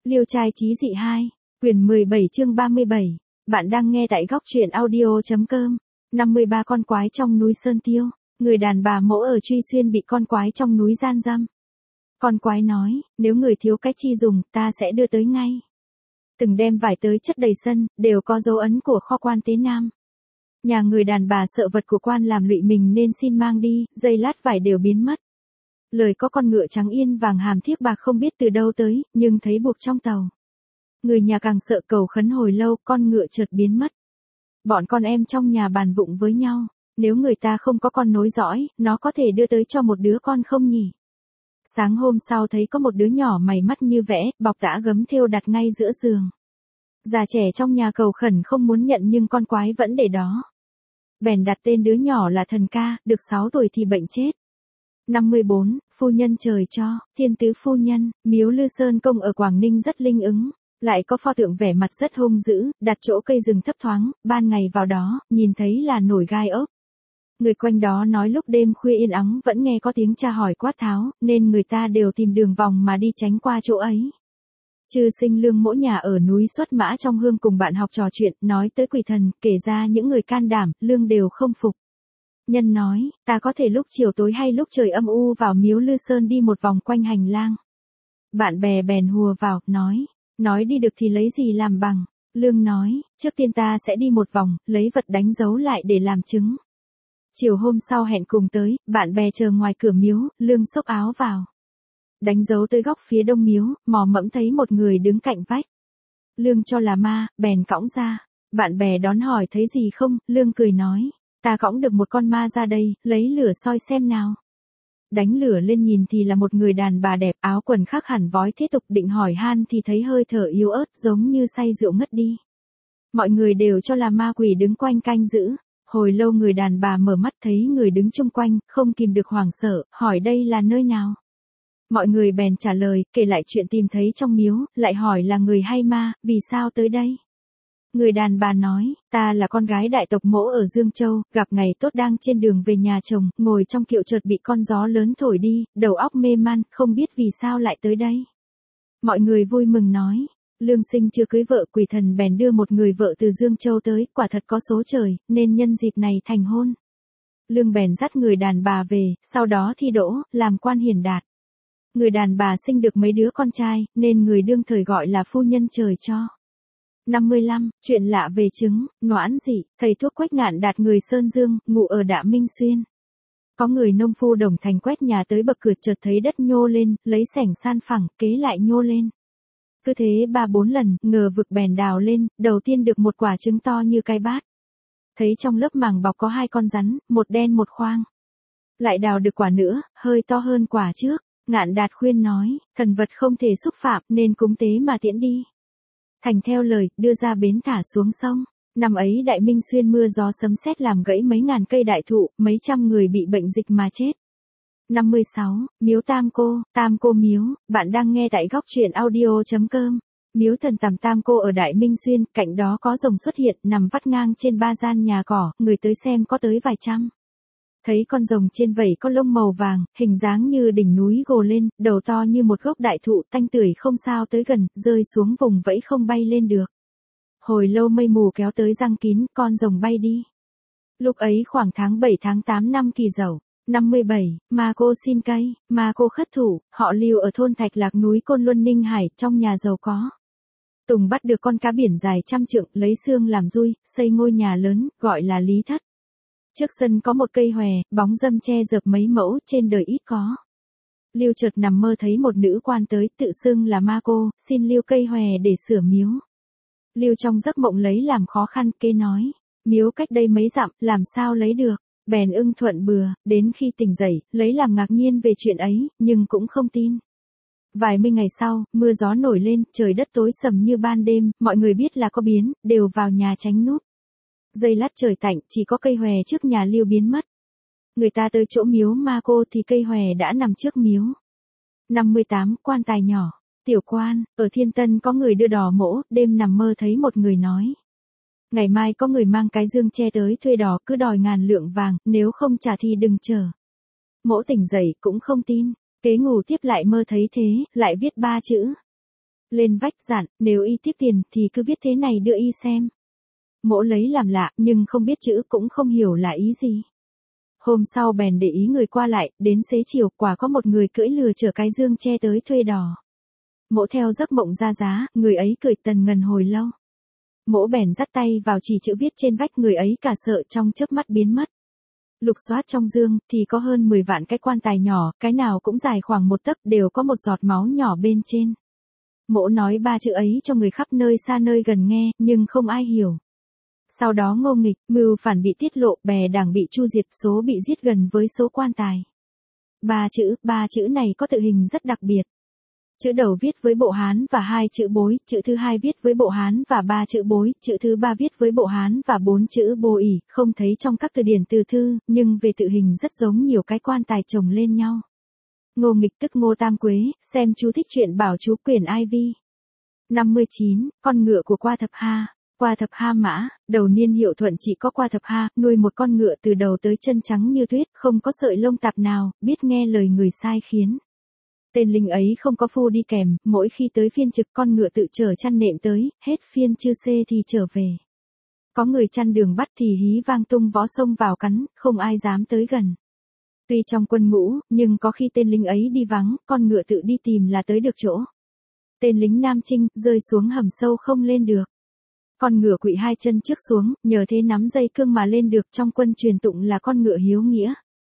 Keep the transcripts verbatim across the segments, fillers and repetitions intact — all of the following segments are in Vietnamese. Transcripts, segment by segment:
Liêu trai chí dị hai, quyển mười bảy chương ba mươi bảy. Bạn đang nghe tại góc truyện audio.com. năm mươi ba con quái trong núi Sơn Tiêu. Người đàn bà mẫu ở Truy Xuyên bị con quái trong núi gian dâm. Con quái nói, nếu người thiếu cách chi dùng, ta sẽ đưa tới ngay. Từng đem vải tới chất đầy sân, đều có dấu ấn của kho quan tế Nam. Nhà người đàn bà sợ vật của quan làm lụy mình nên xin mang đi, giây lát vải đều biến mất. Lời có con ngựa trắng yên vàng hàm thiếc bạc không biết từ đâu tới, nhưng thấy buộc trong tàu. Người nhà càng sợ cầu khấn hồi lâu, con ngựa chợt biến mất. Bọn con em trong nhà bàn vụng với nhau, nếu người ta không có con nối dõi, nó có thể đưa tới cho một đứa con không nhỉ? Sáng hôm sau thấy có một đứa nhỏ mày mắt như vẽ, bọc tã gấm thêu đặt ngay giữa giường. Già trẻ trong nhà cầu khẩn không muốn nhận nhưng con quái vẫn để đó. Bèn đặt tên đứa nhỏ là Thần Ca, được sáu tuổi thì bệnh chết. năm mươi bốn, phu nhân trời cho, thiên tứ phu nhân, miếu Lư Sơn Công ở Quảng Ninh rất linh ứng, lại có pho tượng vẻ mặt rất hung dữ, đặt chỗ cây rừng thấp thoáng, ban ngày vào đó, nhìn thấy là nổi gai ốc. Người quanh đó nói lúc đêm khuya yên ắng vẫn nghe có tiếng tra hỏi quát tháo, nên người ta đều tìm đường vòng mà đi tránh qua chỗ ấy. Chư Sinh Lương mỗi nhà ở núi Xuất Mã trong hương cùng bạn học trò chuyện, nói tới quỷ thần, kể ra những người can đảm, Lương đều không phục. Nhân nói, ta có thể lúc chiều tối hay lúc trời âm u vào miếu Lư Sơn đi một vòng quanh hành lang. Bạn bè bèn hùa vào, nói, nói đi được thì lấy gì làm bằng. Lương nói, trước tiên ta sẽ đi một vòng, lấy vật đánh dấu lại để làm chứng. Chiều hôm sau hẹn cùng tới, bạn bè chờ ngoài cửa miếu, Lương xốc áo vào. Đánh dấu tới góc phía đông miếu, mò mẫm thấy một người đứng cạnh vách. Lương cho là ma, bèn cõng ra. Bạn bè đón hỏi thấy gì không, Lương cười nói, ta cõng được một con ma ra đây, lấy lửa soi xem nào. Đánh lửa lên nhìn thì là một người đàn bà đẹp, áo quần khác hẳn vói thế tục, định hỏi han thì thấy hơi thở yếu ớt giống như say rượu ngất đi. Mọi người đều cho là ma quỷ đứng quanh canh giữ. Hồi lâu người đàn bà mở mắt thấy người đứng chung quanh, không kìm được hoảng sợ, hỏi đây là nơi nào. Mọi người bèn trả lời, kể lại chuyện tìm thấy trong miếu, lại hỏi là người hay ma, vì sao tới đây. Người đàn bà nói, ta là con gái đại tộc Mỗ ở Dương Châu, gặp ngày tốt đang trên đường về nhà chồng, ngồi trong kiệu chợt bị con gió lớn thổi đi, đầu óc mê man, không biết vì sao lại tới đây. Mọi người vui mừng nói, Lương Sinh chưa cưới vợ, quỷ thần bèn đưa một người vợ từ Dương Châu tới, quả thật có số trời, nên nhân dịp này thành hôn. Lương bèn dắt người đàn bà về, sau đó thi đỗ, làm quan hiển đạt. Người đàn bà sinh được mấy đứa con trai, nên người đương thời gọi là phu nhân trời cho. năm mươi lăm, chuyện lạ về trứng, noãn dị, thầy thuốc Quách Ngạn Đạt người Sơn Dương, ngụ ở Đạ Minh Xuyên. Có người nông phu Đồng Thành quét nhà tới bậc cửa chợt thấy đất nhô lên, lấy sẻng san phẳng, kế lại nhô lên. Cứ thế ba bốn lần, ngờ vực bèn đào lên, đầu tiên được một quả trứng to như cái bát. Thấy trong lớp màng bọc có hai con rắn, một đen một khoang. Lại đào được quả nữa, hơi to hơn quả trước. Ngạn Đạt khuyên nói, thần vật không thể xúc phạm nên cúng tế mà tiễn đi. Thành theo lời, đưa ra bến thả xuống sông. Năm ấy Đại Minh Xuyên mưa gió sấm sét làm gãy mấy ngàn cây đại thụ, mấy trăm người bị bệnh dịch mà chết. năm mươi sáu, miếu Tam Cô, Tam Cô miếu, bạn đang nghe tại góc truyện audio.com. Miếu thần Tằm Tam Cô ở Đại Minh Xuyên, cạnh đó có rồng xuất hiện, nằm vắt ngang trên ba gian nhà cỏ, người tới xem có tới vài trăm. Thấy con rồng trên vảy có lông màu vàng, hình dáng như đỉnh núi gồ lên, đầu to như một gốc đại thụ, tanh tưởi không sao tới gần, rơi xuống vùng vẫy không bay lên được. Hồi lâu mây mù kéo tới răng kín, con rồng bay đi. Lúc ấy khoảng tháng bảy tháng tám năm Kỷ Dậu. năm mươi bảy, ma cô xin cây, ma cô khất thủ, họ Lưu ở thôn Thạch Lạc núi Côn Luân Ninh Hải, trong nhà giàu có. Tùng bắt được con cá biển dài trăm trượng, lấy xương làm dui, xây ngôi nhà lớn, gọi là Lý Thất. Trước sân có một cây hòe, bóng râm che dợp mấy mẫu, trên đời ít có. Lưu chợt nằm mơ thấy một nữ quan tới, tự xưng là ma cô, xin Lưu cây hòe để sửa miếu. Lưu trong giấc mộng lấy làm khó khăn, kê nói, miếu cách đây mấy dặm, làm sao lấy được. Bèn ưng thuận bừa, đến khi tỉnh dậy, lấy làm ngạc nhiên về chuyện ấy, nhưng cũng không tin. Vài mươi ngày sau, mưa gió nổi lên, trời đất tối sầm như ban đêm, mọi người biết là có biến, đều vào nhà tránh núp. Giây lát trời tạnh, chỉ có cây hòe trước nhà Lưu biến mất. Người ta tới chỗ miếu ma cô thì cây hòe đã nằm trước miếu. năm mươi tám, quan tài nhỏ, tiểu quan, ở Thiên Tân có người đưa đò mỗ, đêm nằm mơ thấy một người nói. Ngày mai có người mang cái dương tre tới thuê đò, cứ đòi ngàn lượng vàng, nếu không trả thì đừng chờ. Mỗ tỉnh dậy cũng không tin, kế ngủ tiếp lại mơ thấy thế, lại viết ba chữ. Lên vách dặn, nếu y tiếc tiền thì cứ viết thế này đưa y xem. Mỗ lấy làm lạ, nhưng không biết chữ cũng không hiểu là ý gì. Hôm sau bèn để ý người qua lại, đến xế chiều quả có một người cưỡi lừa chở cái dương che tới thuê đò. Mỗ theo giấc mộng ra giá, người ấy cười tần ngần hồi lâu. Mỗ bèn dắt tay vào chỉ chữ viết trên vách, người ấy cả sợ trong chớp mắt biến mất. Lục soát trong dương thì có hơn mười vạn cái quan tài nhỏ, cái nào cũng dài khoảng một tấc, đều có một giọt máu nhỏ bên trên. Mỗ nói ba chữ ấy cho người khắp nơi xa nơi gần nghe, nhưng không ai hiểu. Sau đó Ngô Nghịch, mưu phản bị tiết lộ, bè đảng bị chu diệt, số bị giết gần với số quan tài. Ba chữ, ba chữ này có tự hình rất đặc biệt. Chữ đầu viết với bộ Hán và hai chữ bối, chữ thứ hai viết với bộ Hán và ba chữ bối, chữ thứ ba viết với bộ Hán và bốn chữ bồ ỉ, không thấy trong các từ điển từ thư, nhưng về tự hình rất giống nhiều cái quan tài chồng lên nhau. Ngô Nghịch tức Ngô Tam Quế, xem chú thích truyện bảo chú quyển I V. năm mươi chín, con ngựa của Qua Thập Ha. Qua Thập Ha mã, đầu niên hiệu Thuận chỉ có Qua Thập Ha, nuôi một con ngựa từ đầu tới chân trắng như tuyết, không có sợi lông tạp nào, biết nghe lời người sai khiến. Tên lính ấy không có phu đi kèm, mỗi khi tới phiên trực con ngựa tự chở chăn nệm tới, hết phiên chư xê thì trở về. Có người chăn đường bắt thì hí vang tung vó sông vào cắn, không ai dám tới gần. Tuy trong quân ngũ, nhưng có khi tên lính ấy đi vắng, con ngựa tự đi tìm là tới được chỗ. Tên lính Nam Trinh, rơi xuống hầm sâu không lên được. Con ngựa quỵ hai chân trước xuống, nhờ thế nắm dây cương mà lên được, trong quân truyền tụng là con ngựa hiếu nghĩa.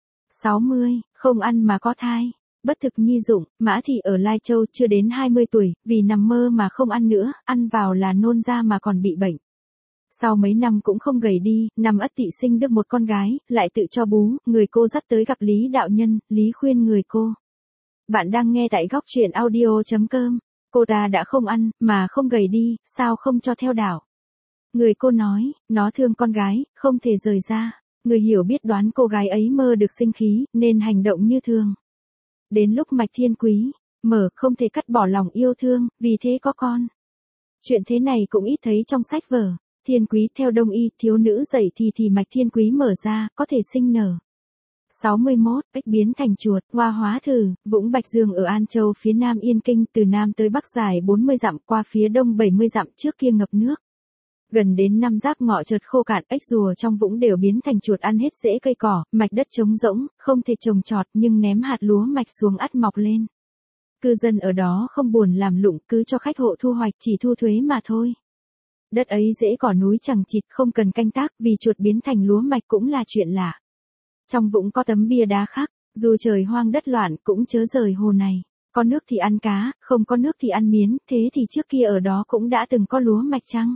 sáu mươi, không ăn mà có thai. Bất thực nhi dụng, Mã Thị ở Lai Châu chưa đến hai mươi tuổi, vì nằm mơ mà không ăn nữa, ăn vào là nôn ra mà còn bị bệnh. Sau mấy năm cũng không gầy đi, năm Ất Tỵ sinh được một con gái, lại tự cho bú, người cô dắt tới gặp Lý đạo nhân, Lý khuyên người cô. Bạn đang nghe tại góc truyện audio chấm com. Cô ta đã không ăn, mà không gầy đi, sao không cho theo đạo? Người cô nói, nó thương con gái, không thể rời ra. Người hiểu biết đoán cô gái ấy mơ được sinh khí, nên hành động như thường. Đến lúc mạch thiên quý, mở không thể cắt bỏ lòng yêu thương, vì thế có con. Chuyện thế này cũng ít thấy trong sách vở. Thiên quý theo đông y, thiếu nữ dậy thì thì mạch thiên quý mở ra, có thể sinh nở. sáu mươi mốt, ếch biến thành chuột, Hoa Hóa Thử, Vũng Bạch Dương ở An Châu phía nam Yên Kinh, từ nam tới bắc dài bốn mươi dặm, qua phía đông bảy mươi dặm, trước kia ngập nước. Gần đến năm Giáp Ngọ chợt khô cạn, ếch rùa trong vũng đều biến thành chuột ăn hết rễ cây cỏ, mạch đất trống rỗng, không thể trồng trọt, nhưng ném hạt lúa mạch xuống ắt mọc lên. Cư dân ở đó không buồn làm lụng, cứ cho khách hộ thu hoạch, chỉ thu thuế mà thôi. Đất ấy rễ cỏ núi chẳng chịt, không cần canh tác, vì chuột biến thành lúa mạch cũng là chuyện lạ. Trong vũng có tấm bia đá khắc, dù trời hoang đất loạn cũng chớ rời hồ này. Có nước thì ăn cá, không có nước thì ăn miến, thế thì trước kia ở đó cũng đã từng có lúa mạch chăng?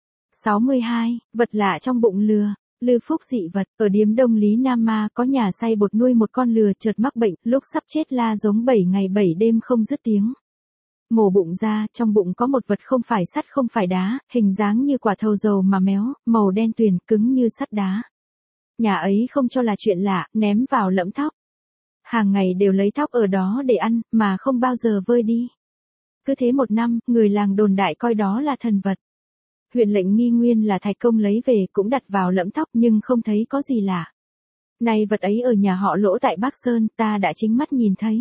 sáu mươi hai, vật lạ trong bụng lừa. Lư Phúc dị vật, ở điếm Đông Lý Nam Ma có nhà xay bột nuôi một con lừa chợt mắc bệnh, lúc sắp chết la giống bảy ngày bảy đêm không dứt tiếng. Mổ bụng ra, trong bụng có một vật không phải sắt không phải đá, hình dáng như quả thầu dầu mà méo, màu đen tuyền, cứng như sắt đá. Nhà ấy không cho là chuyện lạ, ném vào lẫm thóc. Hàng ngày đều lấy thóc ở đó để ăn, mà không bao giờ vơi đi. Cứ thế một năm, người làng đồn đại coi đó là thần vật. Huyện lệnh nghi nguyên là Thạch Công lấy về cũng đặt vào lẫm thóc nhưng không thấy có gì lạ. Này vật ấy ở nhà họ Lỗ tại Bắc Sơn, ta đã chính mắt nhìn thấy.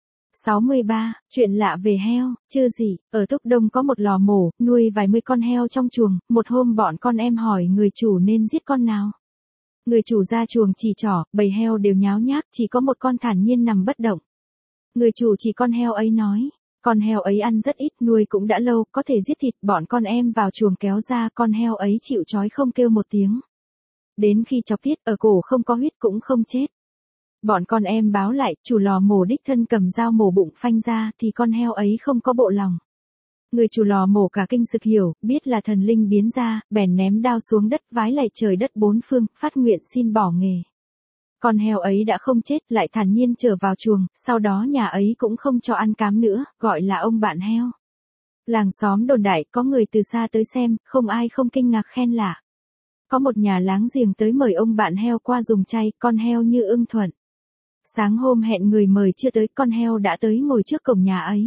sáu mươi ba, chuyện lạ về heo, chưa gì, ở Túc Đông có một lò mổ, nuôi vài mươi con heo trong chuồng, một hôm bọn con em hỏi người chủ nên giết con nào. Người chủ ra chuồng chỉ trỏ, bầy heo đều nháo nhác, chỉ có một con thản nhiên nằm bất động. Người chủ chỉ con heo ấy nói, con heo ấy ăn rất ít, nuôi cũng đã lâu, có thể giết thịt, bọn con em vào chuồng kéo ra, con heo ấy chịu trói không kêu một tiếng. Đến khi chọc tiết, ở cổ không có huyết cũng không chết. Bọn con em báo lại, chủ lò mổ đích thân cầm dao mổ bụng phanh ra, thì con heo ấy không có bộ lòng. Người chủ lò mổ cả kinh sực hiểu, biết là thần linh biến ra, bèn ném đao xuống đất vái lạy trời đất bốn phương, phát nguyện xin bỏ nghề. Con heo ấy đã không chết, lại thản nhiên trở vào chuồng, sau đó nhà ấy cũng không cho ăn cám nữa, gọi là ông bạn heo. Làng xóm đồn đại, có người từ xa tới xem, không ai không kinh ngạc khen lạ. Có một nhà láng giềng tới mời ông bạn heo qua dùng chay, con heo như ưng thuận. Sáng hôm hẹn người mời chưa tới, con heo đã tới ngồi trước cổng nhà ấy.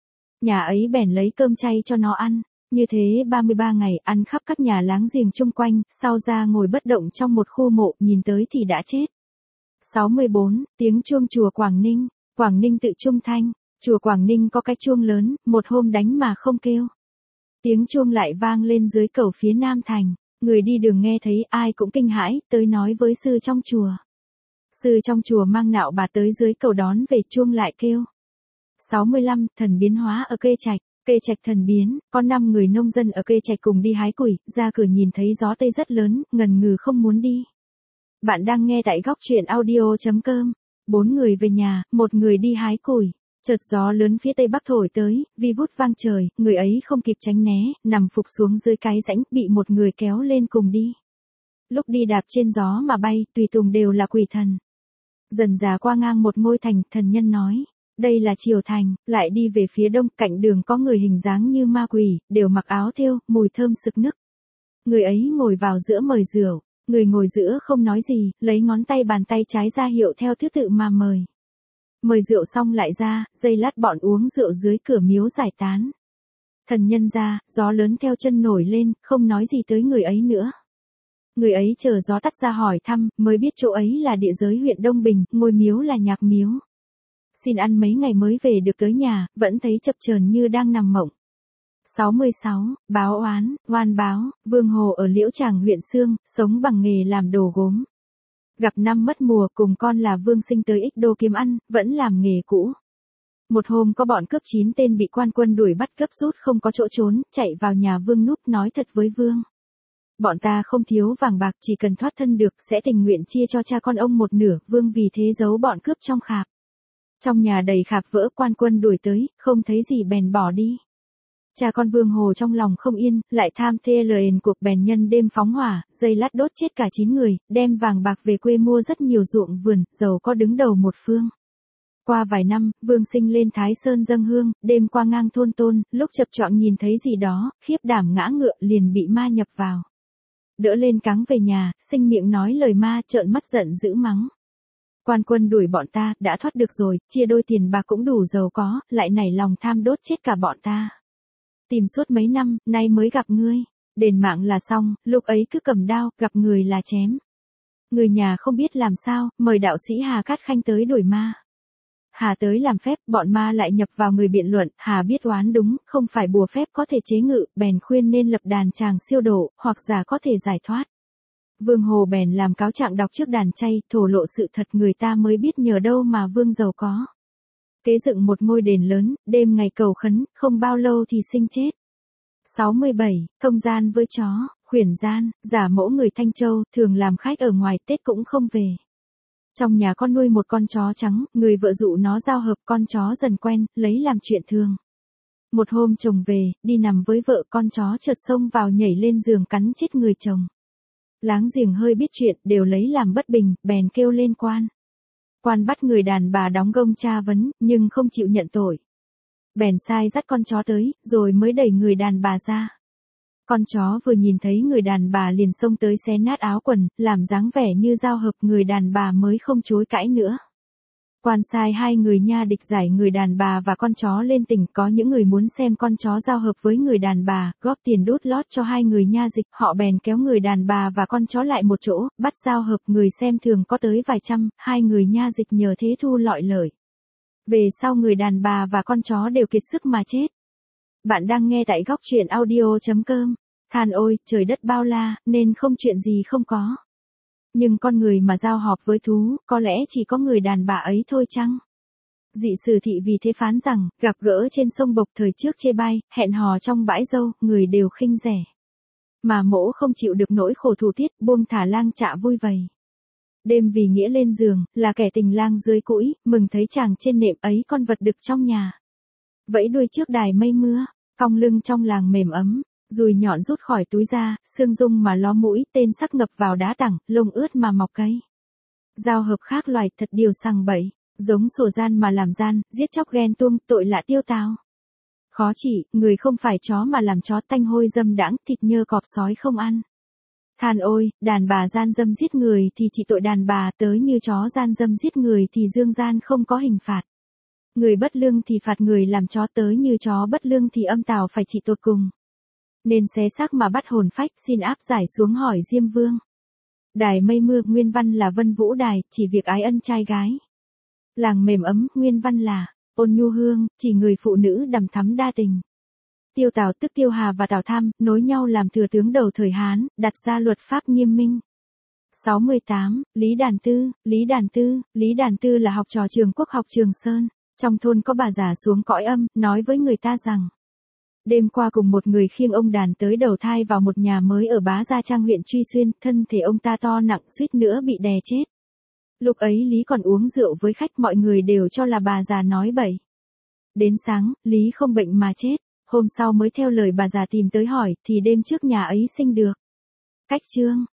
Nhà ấy bèn lấy cơm chay cho nó ăn. Như thế ba mươi ba ngày, ăn khắp các nhà láng giềng chung quanh, sau ra ngồi bất động trong một khu mộ, nhìn tới thì đã chết. sáu mươi bốn, tiếng chuông chùa Quảng Ninh. Quảng Ninh tự Trung Thanh. Chùa Quảng Ninh có cái chuông lớn, một hôm đánh mà không kêu. Tiếng chuông lại vang lên dưới cầu phía Nam Thành, người đi đường nghe thấy ai cũng kinh hãi, tới nói với sư trong chùa. Sư trong chùa mang nạo bà tới dưới cầu đón về, chuông lại kêu. sáu mươi lăm, thần biến hóa ở Kê Trạch. Kê Trạch thần biến, có năm người nông dân ở Kê Trạch cùng đi hái củi, ra cửa nhìn thấy gió tây rất lớn, ngần ngừ không muốn đi. Bạn đang nghe tại góc truyện audio chấm com. Bốn người về nhà, một người đi hái củi. Chợt gió lớn phía tây bắc thổi tới, vi vút vang trời, người ấy không kịp tránh né, nằm phục xuống dưới cái rãnh, bị một người kéo lên cùng đi. Lúc đi đạp trên gió mà bay, tùy tùng đều là quỷ thần. Dần dà qua ngang một ngôi thành, thần nhân nói, đây là Triều Thành, lại đi về phía đông, cạnh đường có người hình dáng như ma quỷ, đều mặc áo thêu, mùi thơm sực nức. Người ấy ngồi vào giữa mời rượu, người ngồi giữa không nói gì, lấy ngón tay bàn tay trái ra hiệu theo thứ tự mà mời. Mời rượu xong lại ra, giây lát bọn uống rượu dưới cửa miếu giải tán. Thần nhân ra, gió lớn theo chân nổi lên, không nói gì tới người ấy nữa. Người ấy chờ gió tắt ra hỏi thăm, mới biết chỗ ấy là địa giới huyện Đông Bình, ngôi miếu là Nhạc Miếu. Xin ăn mấy ngày mới về được tới nhà, vẫn thấy chập chờn như đang nằm mộng. sáu mươi sáu, báo oán, oan báo, Vương Hồ ở Liễu Tràng huyện Xương, sống bằng nghề làm đồ gốm. Gặp năm mất mùa, cùng con là Vương Sinh tới Ích Đô kiếm ăn, vẫn làm nghề cũ. Một hôm có bọn cướp chín tên bị quan quân đuổi bắt gấp rút không có chỗ trốn, chạy vào nhà Vương núp nói thật với Vương. Bọn ta không thiếu vàng bạc, chỉ cần thoát thân được, sẽ tình nguyện chia cho cha con ông một nửa, Vương vì thế giấu bọn cướp trong khạp. Trong nhà đầy khạp vỡ, quan quân đuổi tới, không thấy gì bèn bỏ đi. Cha con Vương Hồ trong lòng không yên, lại tham thê lời cuộc bèn nhân đêm phóng hỏa, dây lát đốt chết cả chín người, đem vàng bạc về quê mua rất nhiều ruộng vườn, giàu có đứng đầu một phương. Qua vài năm, Vương Sinh lên Thái Sơn dâng hương, đêm qua ngang thôn Tôn, lúc chập choạng nhìn thấy gì đó, khiếp đảm ngã ngựa, liền bị ma nhập vào. Đỡ lên cáng về nhà, Sinh miệng nói lời ma, trợn mắt giận dữ mắng. Quan quân đuổi bọn ta, đã thoát được rồi, chia đôi tiền bạc cũng đủ giàu có, lại nảy lòng tham đốt chết cả bọn ta. Tìm suốt mấy năm, nay mới gặp ngươi. Đền mạng là xong, lúc ấy cứ cầm đao, gặp người là chém. Người nhà không biết làm sao, mời đạo sĩ Hà Cát Khanh tới đuổi ma. Hà tới làm phép, bọn ma lại nhập vào người biện luận, Hà biết oán đúng, không phải bùa phép có thể chế ngự, bèn khuyên nên lập đàn tràng siêu độ, hoặc giả có thể giải thoát. Vương Hồ bèn làm cáo trạng đọc trước đàn chay, thổ lộ sự thật, người ta mới biết nhờ đâu mà Vương giàu có. Kế dựng một ngôi đền lớn, đêm ngày cầu khấn, không bao lâu thì Sinh chết. sáu mươi bảy, thông gian với chó, khuyển gian, giả mẫu người Thanh Châu, thường làm khách ở ngoài, Tết cũng không về. Trong nhà con nuôi một con chó trắng, người vợ dụ nó giao hợp, con chó dần quen, lấy làm chuyện thường. Một hôm chồng về, đi nằm với vợ, con chó chợt xông vào nhảy lên giường cắn chết người chồng. Láng giềng hơi biết chuyện, đều lấy làm bất bình, bèn kêu lên quan. Quan bắt người đàn bà đóng gông tra vấn, nhưng không chịu nhận tội. Bèn sai dắt con chó tới, rồi mới đẩy người đàn bà ra. Con chó vừa nhìn thấy người đàn bà liền xông tới xé nát áo quần, làm dáng vẻ như giao hợp, người đàn bà mới không chối cãi nữa. Quan sai hai người nha địch giải người đàn bà và con chó lên tỉnh, có những người muốn xem con chó giao hợp với người đàn bà, góp tiền đút lót cho hai người nha dịch, họ bèn kéo người đàn bà và con chó lại một chỗ, bắt giao hợp, người xem thường có tới vài trăm, hai người nha dịch nhờ thế thu lọi lợi. Về sau người đàn bà và con chó đều kiệt sức mà chết. Bạn đang nghe tại góc truyện audio chấm com. Than ôi, trời đất bao la, nên không chuyện gì không có. Nhưng con người mà giao họp với thú, có lẽ chỉ có người đàn bà ấy thôi chăng? Dị sử thị vì thế phán rằng, gặp gỡ trên sông Bộc thời trước chê bai, hẹn hò trong bãi dâu, người đều khinh rẻ. Mà mỗ không chịu được nỗi khổ thủ tiết, buông thả lang trạ vui vầy. Đêm vì nghĩa lên giường, là kẻ tình lang dưới cũi, mừng thấy chàng trên nệm ấy con vật đực trong nhà. Vẫy đuôi trước đài mây mưa, cong lưng trong làng mềm ấm. Dùi nhọn rút khỏi túi ra, xương dung mà ló mũi, tên sắc ngập vào đá tảng, lông ướt mà mọc cây. Giao hợp khác loài, thật điều sằng bẫy, giống sổ gian mà làm gian, giết chóc ghen tuông, tội lạ tiêu tao. Khó chỉ, người không phải chó mà làm chó, tanh hôi dâm đãng, thịt nhơ cọp sói không ăn. Than ôi, đàn bà gian dâm giết người thì chỉ tội đàn bà, tới như chó gian dâm giết người thì dương gian không có hình phạt. Người bất lương thì phạt người làm chó, tới như chó bất lương thì âm tào phải trị tột cùng. Nên xé xác mà bắt hồn phách, xin áp giải xuống hỏi Diêm Vương. Đài mây mưa, nguyên văn là Vân Vũ Đài, chỉ việc ái ân trai gái. Làng mềm ấm, nguyên văn là Ôn nhu hương, chỉ người phụ nữ đằm thắm đa tình. Tiêu Tào tức Tiêu Hà và Tào Tham, nối nhau làm thừa tướng đầu thời Hán, đặt ra luật pháp nghiêm minh. sáu mươi tám, Lý Đàn Tư, Lý Đàn Tư, Lý Đàn Tư là học trò trường Quốc học Trường Sơn. Trong thôn có bà già xuống cõi âm, nói với người ta rằng, đêm qua cùng một người khiêng ông đàn tới đầu thai vào một nhà mới ở Bá Gia Trang huyện Truy Xuyên, thân thể ông ta to nặng suýt nữa bị đè chết. Lúc ấy Lý còn uống rượu với khách, mọi người đều cho là bà già nói bậy. Đến sáng, Lý không bệnh mà chết, hôm sau mới theo lời bà già tìm tới hỏi, thì đêm trước nhà ấy sinh được. Cách chương.